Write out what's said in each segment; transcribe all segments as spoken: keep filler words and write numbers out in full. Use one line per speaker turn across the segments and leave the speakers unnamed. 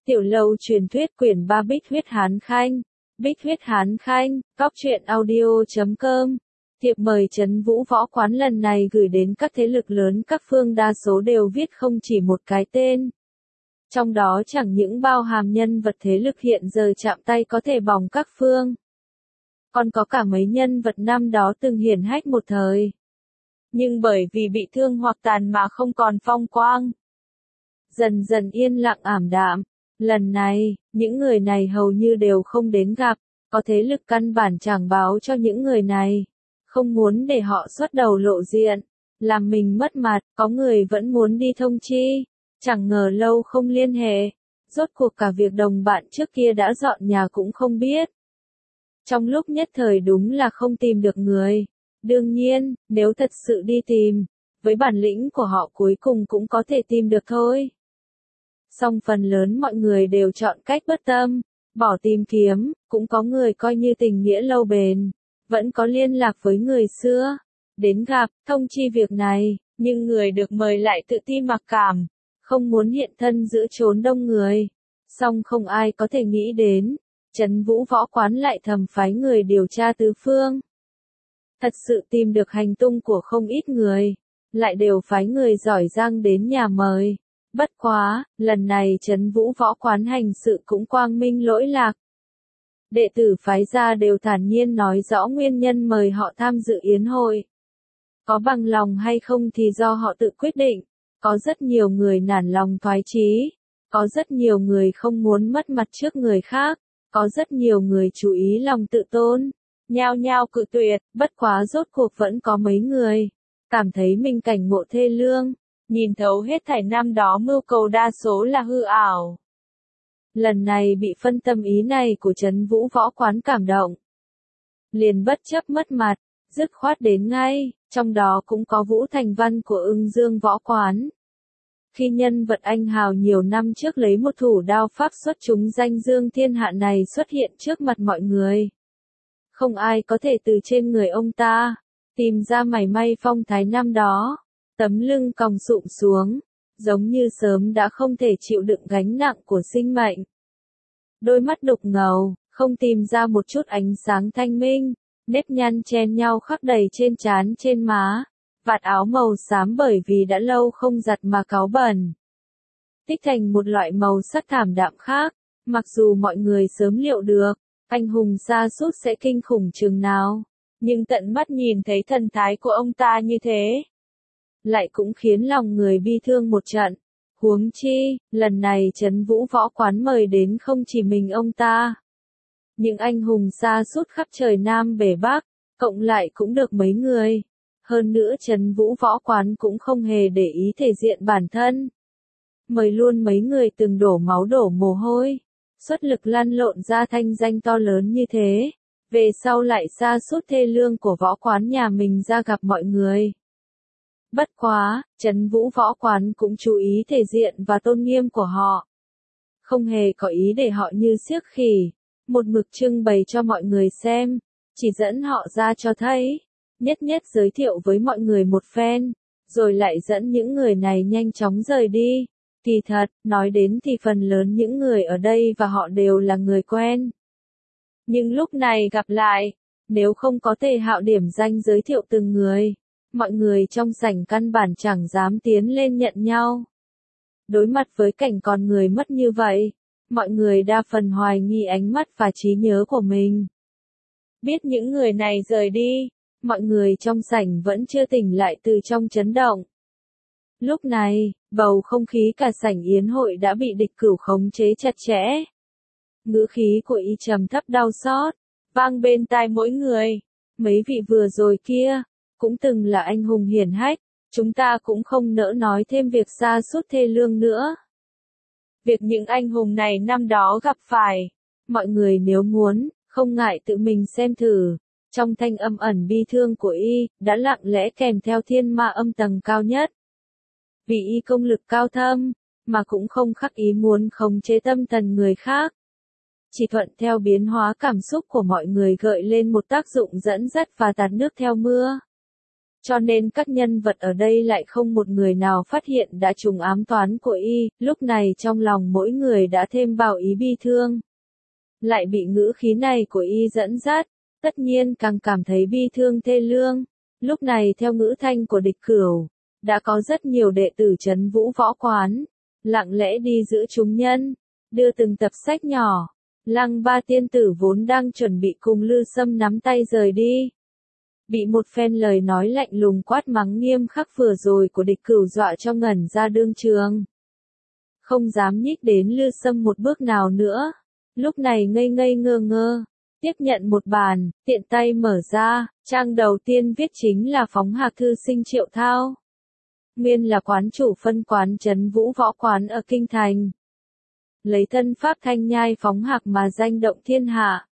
Tiểu lâu truyền thuyết quyển ba Bích huyết Hán Khanh. Bích huyết Hán Khanh, góc truyện audio chấm com. Thiệp mời Trấn Vũ Võ Quán lần này gửi đến các thế lực lớn các phương đa số đều viết không chỉ một cái tên. Trong đó chẳng những bao hàm nhân vật thế lực hiện giờ chạm tay có thể bỏng các phương. Còn có cả mấy nhân vật năm đó từng hiển hách một thời. Nhưng bởi vì bị thương hoặc tàn mà không còn phong quang. Dần dần yên lặng ảm đạm. Lần này, những người này hầu như đều không đến gặp, có thế lực căn bản chẳng báo cho những người này. Không muốn để họ xuất đầu lộ diện, làm mình mất mặt, có người vẫn muốn đi thông chi. Chẳng ngờ lâu không liên hệ, rốt cuộc cả việc đồng bạn trước kia đã dọn nhà cũng không biết. Trong lúc nhất thời đúng là không tìm được người. Đương nhiên, nếu thật sự đi tìm, với bản lĩnh của họ cuối cùng cũng có thể tìm được thôi. Song phần lớn mọi người đều chọn cách bất tâm, bỏ tìm kiếm, cũng có người coi như tình nghĩa lâu bền, vẫn có liên lạc với người xưa, đến gặp, thông chi việc này, nhưng người được mời lại tự ti mặc cảm, không muốn hiện thân giữa chốn đông người. Song không ai có thể nghĩ đến, Trấn Vũ Võ Quán lại thầm phái người điều tra tứ phương. Thật sự tìm được hành tung của không ít người, lại đều phái người giỏi giang đến nhà mời. Bất quá, lần này Trấn Vũ Võ Quán hành sự cũng quang minh lỗi lạc. Đệ tử phái ra đều thản nhiên nói rõ nguyên nhân mời họ tham dự yến hội. Có bằng lòng hay không thì do họ tự quyết định. Có rất nhiều người nản lòng thoái chí. Có rất nhiều người không muốn mất mặt trước người khác. Có rất nhiều người chú ý lòng tự tôn. Nhao nhao cự tuyệt, bất quá rốt cuộc vẫn có mấy người cảm thấy mình cảnh ngộ thê lương. Nhìn thấu hết thảy năm đó mưu cầu đa số là hư ảo. Lần này bị phân tâm ý này của Trấn Vũ Võ Quán cảm động. Liền bất chấp mất mặt, dứt khoát đến ngay, trong đó cũng có Vũ Thành Văn của Ưng Dương Võ Quán. Khi nhân vật anh hào nhiều năm trước lấy một thủ đao pháp xuất chúng danh dương thiên hạ này xuất hiện trước mặt mọi người. Không ai có thể từ trên người ông ta tìm ra mảy may phong thái năm đó. Tấm lưng còng sụp xuống, giống như sớm đã không thể chịu đựng gánh nặng của sinh mệnh. Đôi mắt đục ngầu, không tìm ra một chút ánh sáng thanh minh, nếp nhăn chen nhau khắc đầy trên trán trên má, vạt áo màu xám bởi vì đã lâu không giặt mà cáu bẩn. Tích thành một loại màu sắc thảm đạm khác, mặc dù mọi người sớm liệu được, anh hùng sa sút sẽ kinh khủng chừng nào, nhưng tận mắt nhìn thấy thần thái của ông ta như thế. Lại cũng khiến lòng người bi thương một trận. Huống chi, lần này Trấn Vũ Võ Quán mời đến không chỉ mình ông ta. Những anh hùng xa sút khắp trời Nam Bể Bắc, cộng lại cũng được mấy người. Hơn nữa Trấn Vũ Võ Quán cũng không hề để ý thể diện bản thân. Mời luôn mấy người từng đổ máu đổ mồ hôi, xuất lực lăn lộn ra thanh danh to lớn như thế. Về sau lại xa sút thê lương của võ quán nhà mình ra gặp mọi người. Bất quá, Trấn Vũ Võ Quán cũng chú ý thể diện và tôn nghiêm của họ. Không hề có ý để họ như xiếc khỉ, một mực trưng bày cho mọi người xem, chỉ dẫn họ ra cho thấy, nhất nhất giới thiệu với mọi người một phen, rồi lại dẫn những người này nhanh chóng rời đi. Kỳ thật, nói đến thì phần lớn những người ở đây và họ đều là người quen. Nhưng lúc này gặp lại, nếu không có Tề Hạo điểm danh giới thiệu từng người, mọi người trong sảnh căn bản chẳng dám tiến lên nhận nhau. Đối mặt với cảnh con người mất như vậy, mọi người đa phần hoài nghi ánh mắt và trí nhớ của mình. Biết những người này rời đi, mọi người trong sảnh vẫn chưa tỉnh lại từ trong chấn động. Lúc này, bầu không khí cả sảnh yến hội đã bị địch cửu khống chế chặt chẽ. Ngữ khí của y trầm thấp đau xót, vang bên tai mỗi người. Mấy vị vừa rồi kia cũng từng là anh hùng hiển hách, chúng ta cũng không nỡ nói thêm việc sa sút thê lương nữa. Việc những anh hùng này năm đó gặp phải, mọi người nếu muốn, không ngại tự mình xem thử. Trong thanh âm ẩn bi thương của y, đã lặng lẽ kèm theo thiên ma âm tầng cao nhất. Vì y công lực cao thâm, mà cũng không khắc ý muốn khống chế tâm thần người khác. Chỉ thuận theo biến hóa cảm xúc của mọi người gợi lên một tác dụng dẫn dắt và tạt nước theo mưa. Cho nên các nhân vật ở đây lại không một người nào phát hiện đã trùng ám toán của y, lúc này trong lòng mỗi người đã thêm vào ý bi thương. Lại bị ngữ khí này của y dẫn dắt, tất nhiên càng cảm thấy bi thương thê lương. Lúc này theo ngữ thanh của Địch Cửu, đã có rất nhiều đệ tử Trấn Vũ Võ Quán, lặng lẽ đi giữ chúng nhân, đưa từng tập sách nhỏ. Lăng Ba tiên tử vốn đang chuẩn bị cùng Lư Sâm nắm tay rời đi. Bị một phen lời nói lạnh lùng quát mắng nghiêm khắc vừa rồi của Địch Cửu dọa cho ngẩn ra đương trường. Không dám nhích đến Lư Sâm một bước nào nữa. Lúc này ngây ngây ngơ ngơ, tiếp nhận một bàn, tiện tay mở ra, trang đầu tiên viết chính là phóng hạc thư sinh Triệu Thao. Nguyên là quán chủ phân quán Trấn Vũ Võ Quán ở Kinh Thành. Lấy thân pháp thanh nhai phóng hạc mà danh động thiên hạ.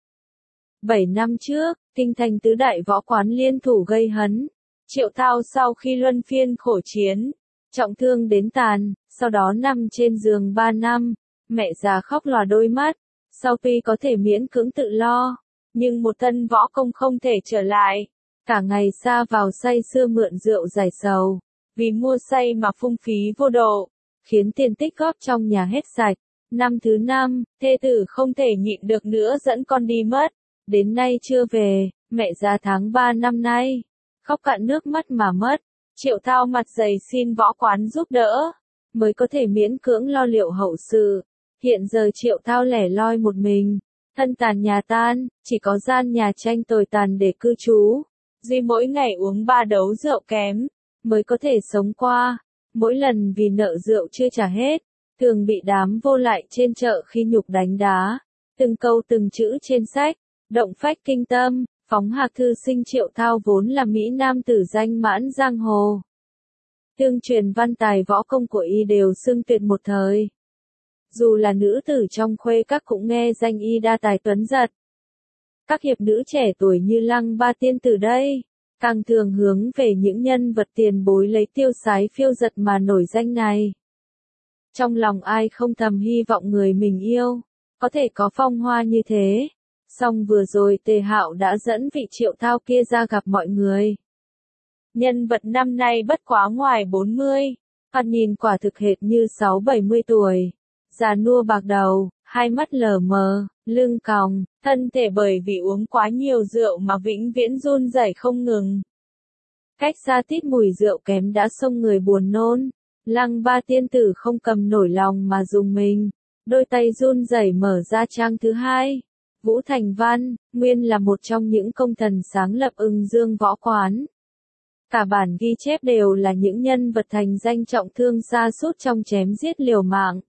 Bảy năm trước, Kinh Thành tứ đại võ quán liên thủ gây hấn. Triệu Thao sau khi luân phiên khổ chiến, trọng thương đến tàn, sau đó nằm trên giường ba năm, mẹ già khóc lòa đôi mắt. Sau tuy có thể miễn cưỡng tự lo, nhưng một thân võ công không thể trở lại. Cả ngày xa vào say sưa mượn rượu giải sầu, vì mua say mà phung phí vô độ, khiến tiền tích góp trong nhà hết sạch. Năm thứ năm, thê tử không thể nhịn được nữa dẫn con đi mất, đến nay chưa về, mẹ già tháng ba năm nay, khóc cạn nước mắt mà mất. Triệu Thao mặt dày xin võ quán giúp đỡ, mới có thể miễn cưỡng lo liệu hậu sự. Hiện giờ Triệu Thao lẻ loi một mình, thân tàn nhà tan, chỉ có gian nhà tranh tồi tàn để cư trú. Duy mỗi ngày uống ba đấu rượu kém, mới có thể sống qua. Mỗi lần vì nợ rượu chưa trả hết, thường bị đám vô lại trên chợ khi nhục đánh đá. Từng câu từng chữ trên sách, động phách kinh tâm. Phóng hạc thư sinh Triệu Thao vốn là Mỹ Nam tử danh mãn giang hồ. Tương truyền văn tài võ công của y đều xưng tuyệt một thời. Dù là nữ tử trong khuê các cũng nghe danh y đa tài tuấn giật. Các hiệp nữ trẻ tuổi như Lăng Ba tiên tử đây, càng thường hướng về những nhân vật tiền bối lấy tiêu sái phiêu giật mà nổi danh này. Trong lòng ai không thầm hy vọng người mình yêu, có thể có phong hoa như thế. Song vừa rồi Tề Hạo đã dẫn vị Triệu Thao kia ra gặp mọi người. Nhân vật năm nay bất quá ngoài bốn mươi, thoạt nhìn quả thực hệt như sáu bảy mươi tuổi. Già nua bạc đầu, hai mắt lờ mờ, lưng còng, thân thể bởi vì uống quá nhiều rượu mà vĩnh viễn run rẩy không ngừng. Cách xa tít mùi rượu kém đã xông người buồn nôn. Lăng Ba tiên tử không cầm nổi lòng mà dùng mình, đôi tay run rẩy mở ra trang thứ hai. Vũ Thành Văn, nguyên là một trong những công thần sáng lập Ưng Dương Võ Quán. Cả bản ghi chép đều là những nhân vật thành danh trọng thương sa sút trong chém giết liều mạng.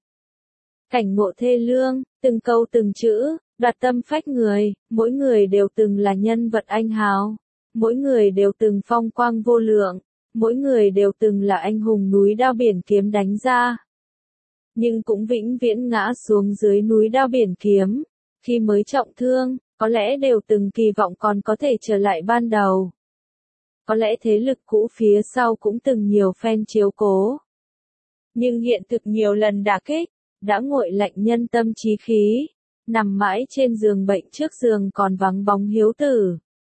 Cảnh ngộ thê lương, từng câu từng chữ, đoạt tâm phách người, mỗi người đều từng là nhân vật anh hào. Mỗi người đều từng phong quang vô lượng, mỗi người đều từng là anh hùng núi đao biển kiếm đánh ra. Nhưng cũng vĩnh viễn ngã xuống dưới núi đao biển kiếm. Khi mới trọng thương, có lẽ đều từng kỳ vọng còn có thể trở lại ban đầu. Có lẽ thế lực cũ phía sau cũng từng nhiều phen chiếu cố. Nhưng hiện thực nhiều lần đả kích, đã nguội lạnh nhân tâm trí khí, nằm mãi trên giường bệnh trước giường còn vắng bóng hiếu tử.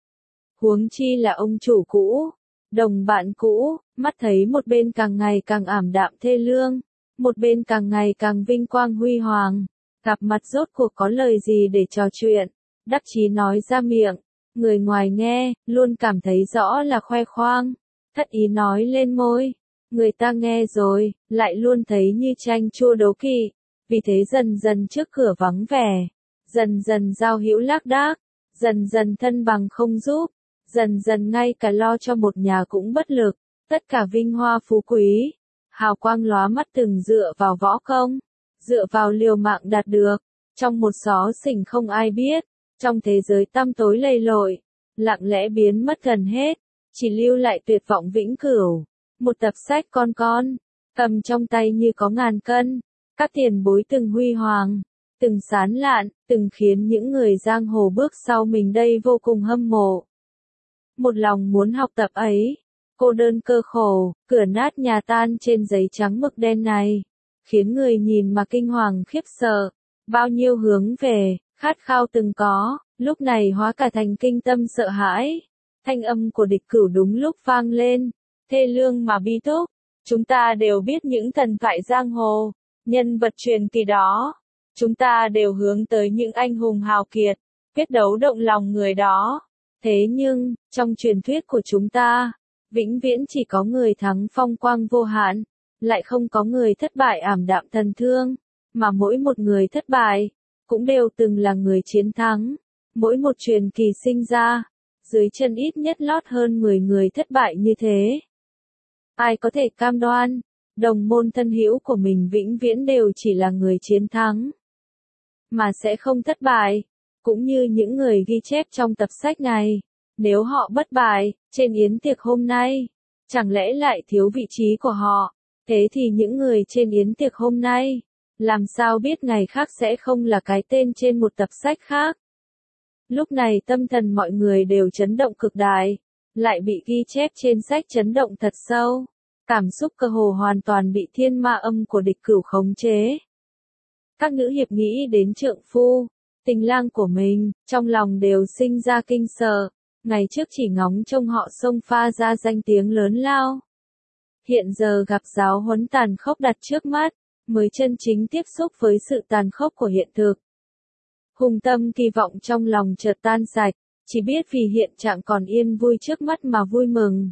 Huống chi là ông chủ cũ, đồng bạn cũ, mắt thấy một bên càng ngày càng ảm đạm thê lương, một bên càng ngày càng vinh quang huy hoàng. Gặp mặt rốt cuộc có lời gì để trò chuyện, đắc chí nói ra miệng, người ngoài nghe, luôn cảm thấy rõ là khoe khoang, thất ý nói lên môi, người ta nghe rồi, lại luôn thấy như chanh chua đố kỵ, vì thế dần dần trước cửa vắng vẻ, dần dần giao hữu lác đác, dần dần thân bằng không giúp, dần dần ngay cả lo cho một nhà cũng bất lực, tất cả vinh hoa phú quý, hào quang lóa mắt từng dựa vào võ công. Dựa vào liều mạng đạt được, trong một xó xỉnh không ai biết, trong thế giới tăm tối lầy lội, lặng lẽ biến mất gần hết, chỉ lưu lại tuyệt vọng vĩnh cửu. Một tập sách con con, cầm trong tay như có ngàn cân, các tiền bối từng huy hoàng, từng sán lạn, từng khiến những người giang hồ bước sau mình đây vô cùng hâm mộ. Một lòng muốn học tập ấy, cô đơn cơ khổ, cửa nát nhà tan trên giấy trắng mực đen này. Khiến người nhìn mà kinh hoàng khiếp sợ, bao nhiêu hướng về, khát khao từng có, lúc này hóa cả thành kinh tâm sợ hãi. Thanh âm của địch cửu đúng lúc vang lên, thê lương mà bi thúc. Chúng ta đều biết những thần thoại giang hồ, nhân vật truyền kỳ đó. Chúng ta đều hướng tới những anh hùng hào kiệt, quyết đấu động lòng người đó. Thế nhưng, trong truyền thuyết của chúng ta, vĩnh viễn chỉ có người thắng phong quang vô hạn, lại không có người thất bại ảm đạm thần thương, mà mỗi một người thất bại, cũng đều từng là người chiến thắng. Mỗi một truyền kỳ sinh ra, dưới chân ít nhất lót hơn mười người thất bại như thế. Ai có thể cam đoan, đồng môn thân hữu của mình vĩnh viễn đều chỉ là người chiến thắng, mà sẽ không thất bại, cũng như những người ghi chép trong tập sách này. Nếu họ bất bại, trên yến tiệc hôm nay, chẳng lẽ lại thiếu vị trí của họ? Thế thì những người trên yến tiệc hôm nay, làm sao biết ngày khác sẽ không là cái tên trên một tập sách khác? Lúc này tâm thần mọi người đều chấn động cực đại, lại bị ghi chép trên sách chấn động thật sâu. Cảm xúc cơ hồ hoàn toàn bị thiên ma âm của địch cửu khống chế. Các nữ hiệp nghĩ đến trượng phu, tình lang của mình, trong lòng đều sinh ra kinh sợ. Ngày trước chỉ ngóng trông họ xông pha ra danh tiếng lớn lao. Hiện giờ gặp giáo huấn tàn khốc đặt trước mắt, mới chân chính tiếp xúc với sự tàn khốc của hiện thực. Hùng tâm kỳ vọng trong lòng chợt tan sạch, chỉ biết vì hiện trạng còn yên vui trước mắt mà vui mừng.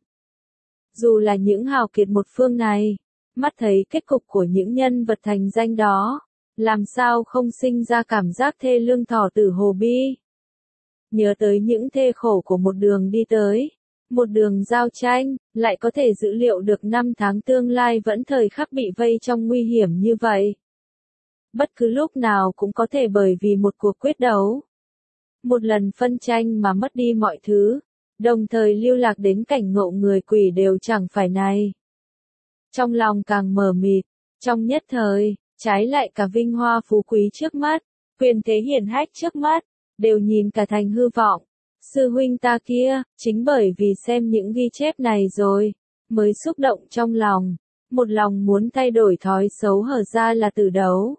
Dù là những hào kiệt một phương này, mắt thấy kết cục của những nhân vật thành danh đó, làm sao không sinh ra cảm giác thê lương thỏ tử hồ bi. Nhớ tới những thê khổ của một đường đi tới, một đường giao tranh, lại có thể dữ liệu được năm tháng tương lai vẫn thời khắc bị vây trong nguy hiểm như vậy. Bất cứ lúc nào cũng có thể bởi vì một cuộc quyết đấu, một lần phân tranh mà mất đi mọi thứ, đồng thời lưu lạc đến cảnh ngộ người quỷ đều chẳng phải này. Trong lòng càng mờ mịt, trong nhất thời, trái lại cả vinh hoa phú quý trước mắt, quyền thế hiển hách trước mắt, đều nhìn cả thành hư vọng. Sư huynh ta kia, chính bởi vì xem những ghi chép này rồi, mới xúc động trong lòng, một lòng muốn thay đổi thói xấu hở ra là tử đấu.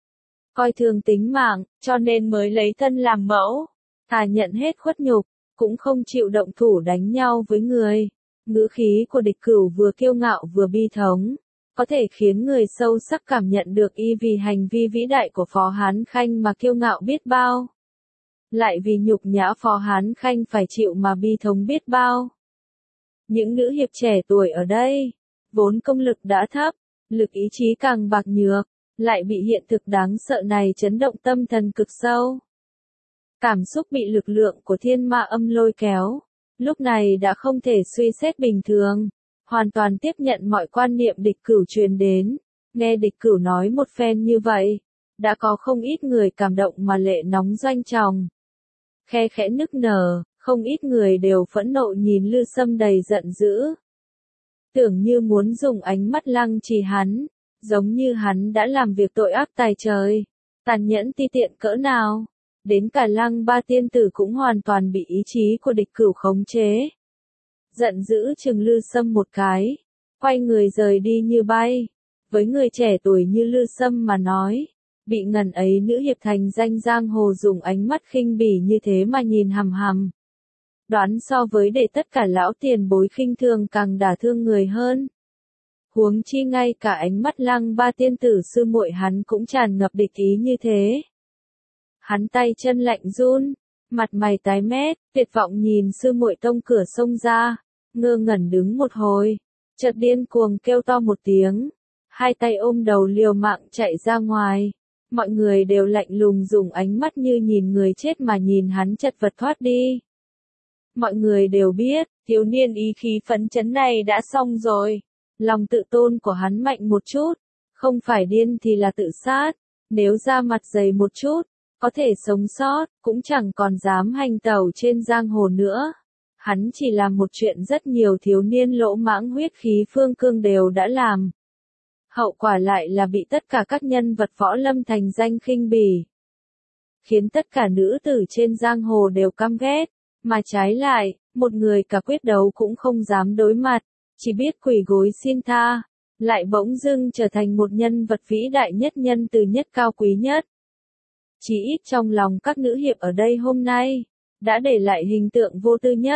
Coi thường tính mạng, cho nên mới lấy thân làm mẫu, thà nhận hết khuất nhục, cũng không chịu động thủ đánh nhau với người. Ngữ khí của địch cửu vừa kiêu ngạo vừa bi thống, có thể khiến người sâu sắc cảm nhận được y vì hành vi vĩ đại của Phó Hán Khanh mà kiêu ngạo biết bao. Lại vì nhục nhã Phó Hán Khanh phải chịu mà bi thống biết bao. Những nữ hiệp trẻ tuổi ở đây, vốn công lực đã thấp, lực ý chí càng bạc nhược, lại bị hiện thực đáng sợ này chấn động tâm thần cực sâu. Cảm xúc bị lực lượng của thiên ma âm lôi kéo, lúc này đã không thể suy xét bình thường, hoàn toàn tiếp nhận mọi quan niệm địch cửu truyền đến. Nghe địch cửu nói một phen như vậy, đã có không ít người cảm động mà lệ nóng doanh tròng. Khe khẽ nức nở, không ít người đều phẫn nộ nhìn Lư Sâm đầy giận dữ. Tưởng như muốn dùng ánh mắt lăng trì hắn, giống như hắn đã làm việc tội ác tày trời, tàn nhẫn ti tiện cỡ nào. Đến cả Lăng Ba tiên tử cũng hoàn toàn bị ý chí của địch cửu khống chế. Giận dữ chừng Lư Sâm một cái, quay người rời đi như bay. Với người trẻ tuổi như Lư Sâm mà nói, bị ngần ấy nữ hiệp thành danh giang hồ dùng ánh mắt khinh bỉ như thế mà nhìn hằm hằm. Đoán so với để tất cả lão tiền bối khinh thường càng đả thương người hơn. Huống chi ngay cả ánh mắt Lăng Ba tiên tử sư muội hắn cũng tràn ngập địch ý như thế. Hắn tay chân lạnh run, mặt mày tái mét, tuyệt vọng nhìn sư muội tông cửa xông ra, ngơ ngẩn đứng một hồi, chợt điên cuồng kêu to một tiếng, hai tay ôm đầu liều mạng chạy ra ngoài. Mọi người đều lạnh lùng dùng ánh mắt như nhìn người chết mà nhìn hắn chật vật thoát đi. Mọi người đều biết, thiếu niên ý khí phấn chấn này đã xong rồi. Lòng tự tôn của hắn mạnh một chút, không phải điên thì là tự sát, nếu ra mặt dày một chút, có thể sống sót, cũng chẳng còn dám hành tẩu trên giang hồ nữa. Hắn chỉ làm một chuyện rất nhiều thiếu niên lỗ mãng huyết khí phương cương đều đã làm. Hậu quả lại là bị tất cả các nhân vật võ lâm thành danh khinh bỉ. Khiến tất cả nữ tử trên giang hồ đều căm ghét, mà trái lại, một người cả quyết đấu cũng không dám đối mặt, chỉ biết quỳ gối xin tha, lại bỗng dưng trở thành một nhân vật vĩ đại nhất nhân từ nhất cao quý nhất. Chỉ ít trong lòng các nữ hiệp ở đây hôm nay, đã để lại hình tượng vô tư nhất,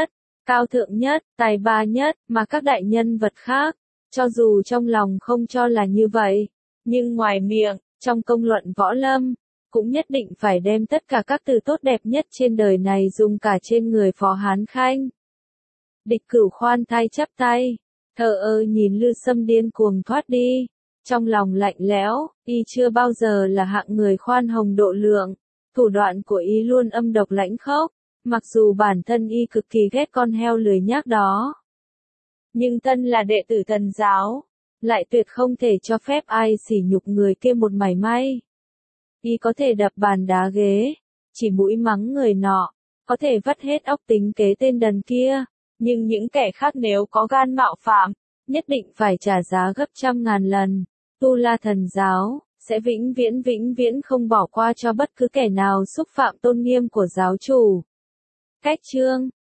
cao thượng nhất, tài ba nhất, mà các đại nhân vật khác, cho dù trong lòng không cho là như vậy, nhưng ngoài miệng, trong công luận võ lâm, cũng nhất định phải đem tất cả các từ tốt đẹp nhất trên đời này dùng cả trên người Phó Hán Khanh. Địch Cửu khoan thai chắp tay, thờ ơ nhìn Lư Sâm điên cuồng thoát đi, trong lòng lạnh lẽo, y chưa bao giờ là hạng người khoan hồng độ lượng, thủ đoạn của y luôn âm độc lãnh khốc, mặc dù bản thân y cực kỳ ghét con heo lười nhác đó. Nhưng thân là đệ tử Thần giáo, lại tuyệt không thể cho phép ai sỉ nhục người kia một mảy may. Y có thể đập bàn đá ghế, chỉ mũi mắng người nọ, có thể vắt hết óc tính kế tên đần kia, nhưng những kẻ khác nếu có gan mạo phạm, nhất định phải trả giá gấp trăm ngàn lần. Tu La Thần giáo sẽ vĩnh viễn vĩnh viễn không bỏ qua cho bất cứ kẻ nào xúc phạm tôn nghiêm của giáo chủ. Cách chương